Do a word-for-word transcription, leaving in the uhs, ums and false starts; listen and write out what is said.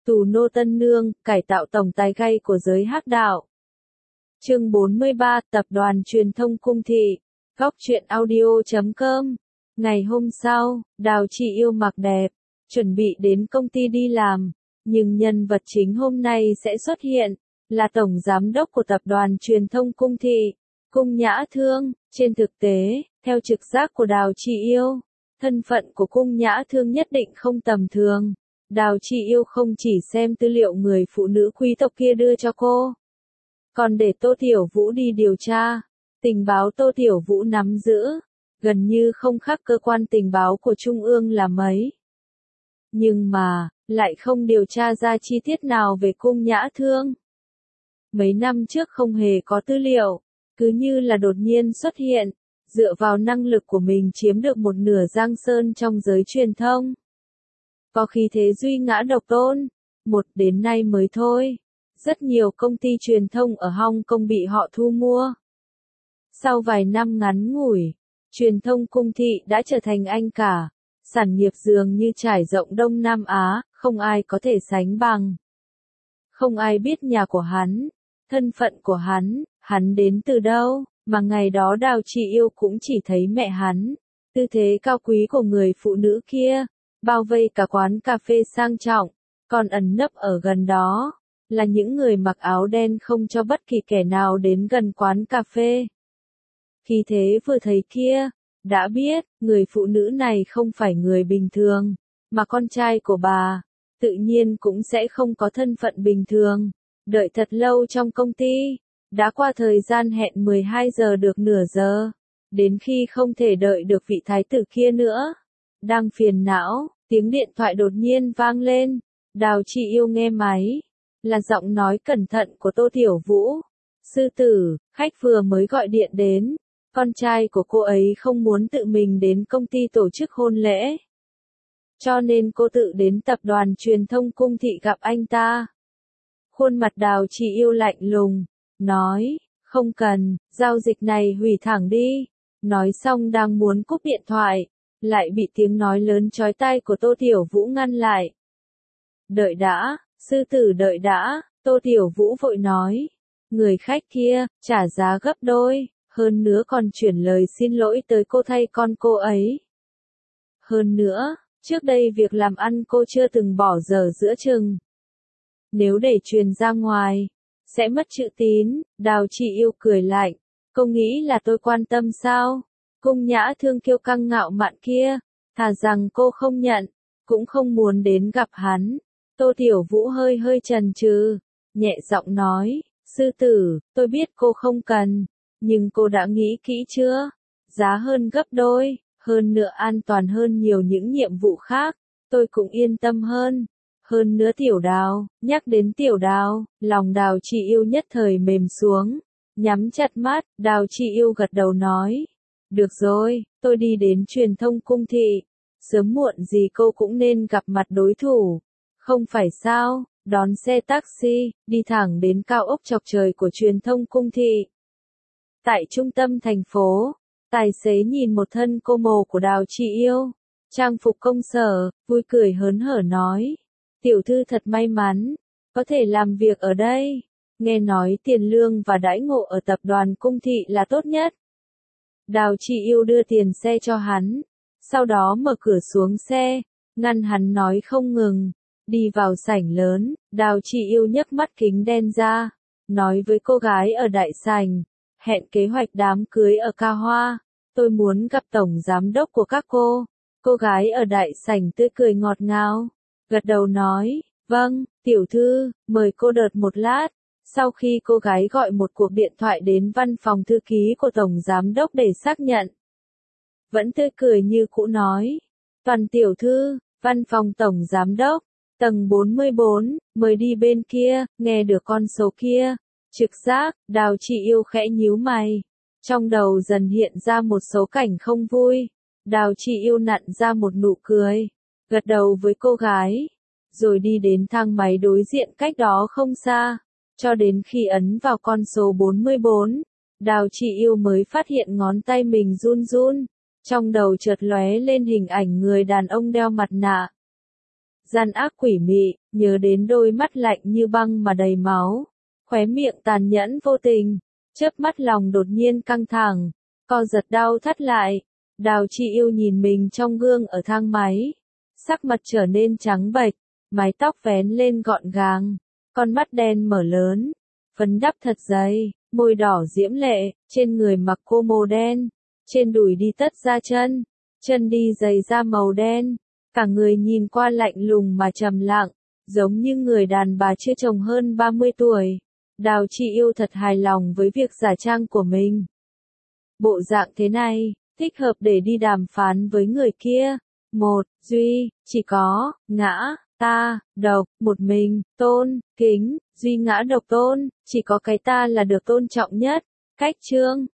Tù nô tân nương, cải tạo tổng tài gay của giới hắc đạo. Chương bốn mươi ba, Tập đoàn Truyền thông Cung Thị. Góc truyện audio chấm com. Ngày hôm sau, Đào Chị Yêu mặc đẹp, chuẩn bị đến công ty đi làm, nhưng nhân vật chính hôm nay sẽ xuất hiện, là Tổng Giám đốc của Tập đoàn Truyền thông Cung Thị, Cung Nhã Thương. Trên thực tế, theo trực giác của Đào Chị Yêu, thân phận của Cung Nhã Thương nhất định không tầm thường. Đào Chị Yêu không chỉ xem tư liệu người phụ nữ quý tộc kia đưa cho cô, còn để Tô Tiểu Vũ đi điều tra. Tình báo Tô Tiểu Vũ nắm giữ, gần như không khác cơ quan tình báo của Trung ương là mấy. Nhưng mà, lại không điều tra ra chi tiết nào về Cung Nhã Thương. Mấy năm trước không hề có tư liệu, cứ như là đột nhiên xuất hiện, dựa vào năng lực của mình chiếm được một nửa giang sơn trong giới truyền thông. Có khí thế duy ngã độc tôn, một đến nay mới thôi. Rất nhiều công ty truyền thông ở Hong Kong bị họ thu mua. Sau vài năm ngắn ngủi, truyền thông Cung Thị đã trở thành anh cả, sản nghiệp dường như trải rộng Đông Nam Á, không ai có thể sánh bằng. Không ai biết nhà của hắn, thân phận của hắn, hắn đến từ đâu, mà ngày đó Đào Chị Yêu cũng chỉ thấy mẹ hắn, tư thế cao quý của người phụ nữ kia, bao vây cả quán cà phê sang trọng, còn ẩn nấp ở gần đó, là những người mặc áo đen không cho bất kỳ kẻ nào đến gần quán cà phê. Khi thế vừa thấy kia, đã biết, người phụ nữ này không phải người bình thường, mà con trai của bà, tự nhiên cũng sẽ không có thân phận bình thường. Đợi thật lâu trong công ty, đã qua thời gian hẹn mười hai giờ được nửa giờ, đến khi không thể đợi được vị thái tử kia nữa. Đang phiền não, tiếng điện thoại đột nhiên vang lên, Đào Chị Yêu nghe máy, là giọng nói cẩn thận của Tô Tiểu Vũ. Sư tử, khách vừa mới gọi điện đến, con trai của cô ấy không muốn tự mình đến công ty tổ chức hôn lễ. Cho nên cô tự đến Tập đoàn Truyền thông Cung Thị gặp anh ta. Khuôn mặt Đào Chị Yêu lạnh lùng, nói, không cần, giao dịch này hủy thẳng đi. Nói xong đang muốn cúp điện thoại, lại bị tiếng nói lớn chói tai của Tô Tiểu Vũ ngăn lại. Đợi đã, sư tử đợi đã, Tô Tiểu Vũ vội nói. Người khách kia, trả giá gấp đôi, hơn nữa còn chuyển lời xin lỗi tới cô thay con cô ấy. Hơn nữa, trước đây việc làm ăn cô chưa từng bỏ dở giữa chừng. Nếu để truyền ra ngoài, sẽ mất chữ tín. Đào Chị Yêu cười lạnh, cô nghĩ là tôi quan tâm sao? Cung Nhã Thương kiêu căng ngạo mạn kia, thà rằng cô không nhận, cũng không muốn đến gặp hắn. Tô Tiểu Vũ hơi hơi chần chừ, nhẹ giọng nói, sư tử, tôi biết cô không cần, nhưng cô đã nghĩ kỹ chưa? Giá hơn gấp đôi, hơn nữa an toàn hơn nhiều những nhiệm vụ khác, tôi cũng yên tâm hơn. Hơn nữa Tiểu Đào, nhắc đến Tiểu Đào, lòng Đào Chị Yêu nhất thời mềm xuống, nhắm chặt mắt. Đào Chị Yêu gật đầu nói, được rồi, tôi đi đến Truyền thông Cung Thị, sớm muộn gì cô cũng nên gặp mặt đối thủ, không phải sao? Đón xe taxi, đi thẳng đến cao ốc chọc trời của Truyền thông Cung Thị. Tại trung tâm thành phố, tài xế nhìn một thân cô mồ của Đào Chị Yêu, trang phục công sở, vui cười hớn hở nói, tiểu thư thật may mắn, có thể làm việc ở đây, nghe nói tiền lương và đãi ngộ ở Tập đoàn Cung Thị là tốt nhất. Đào Chị Yêu đưa tiền xe cho hắn, sau đó mở cửa xuống xe, ngăn hắn nói không ngừng. Đi vào sảnh lớn, Đào Chị Yêu nhấc mắt kính đen ra, nói với cô gái ở đại sảnh, hẹn kế hoạch đám cưới ở Ca Hoa, tôi muốn gặp tổng giám đốc của các cô. Cô gái ở đại sảnh tươi cười ngọt ngào, gật đầu nói, vâng, tiểu thư, mời cô đợi một lát. Sau khi cô gái gọi một cuộc điện thoại đến văn phòng thư ký của tổng giám đốc để xác nhận, vẫn tươi cười như cũ nói, Toàn tiểu thư, văn phòng tổng giám đốc, tầng bốn mươi bốn, mời đi bên kia. Nghe được con số kia, trực giác, Đào Chị Yêu khẽ nhíu mày, trong đầu dần hiện ra một số cảnh không vui. Đào Chị Yêu nặn ra một nụ cười, gật đầu với cô gái, rồi đi đến thang máy đối diện cách đó không xa, cho đến khi ấn vào con số bốn mươi bốn, Đào Chị Yêu mới phát hiện ngón tay mình run run, trong đầu chợt lóe lên hình ảnh người đàn ông đeo mặt nạ. gian ác quỷ mị, nhớ đến đôi mắt lạnh như băng mà đầy máu, khóe miệng tàn nhẫn vô tình, chớp mắt lòng đột nhiên căng thẳng, co giật đau thắt lại. Đào Chi Yêu nhìn mình trong gương ở thang máy, sắc mặt trở nên trắng bệch, mái tóc vén lên gọn gàng, con mắt đen mở lớn, phấn đắp thật dày, môi đỏ diễm lệ, trên người mặc cô màu đen, trên đùi đi tất da chân, chân đi giày da màu đen, cả người nhìn qua lạnh lùng mà trầm lặng, giống như người đàn bà chưa chồng hơn ba mươi tuổi. Đào Chi Yêu thật hài lòng với việc giả trang của mình. Bộ dạng thế này, thích hợp để đi đàm phán với người kia. Một, Duy, chỉ có, ngã, ta, độc, một mình, tôn, kính, Duy ngã độc tôn, chỉ có cái ta là được tôn trọng nhất. Cách chương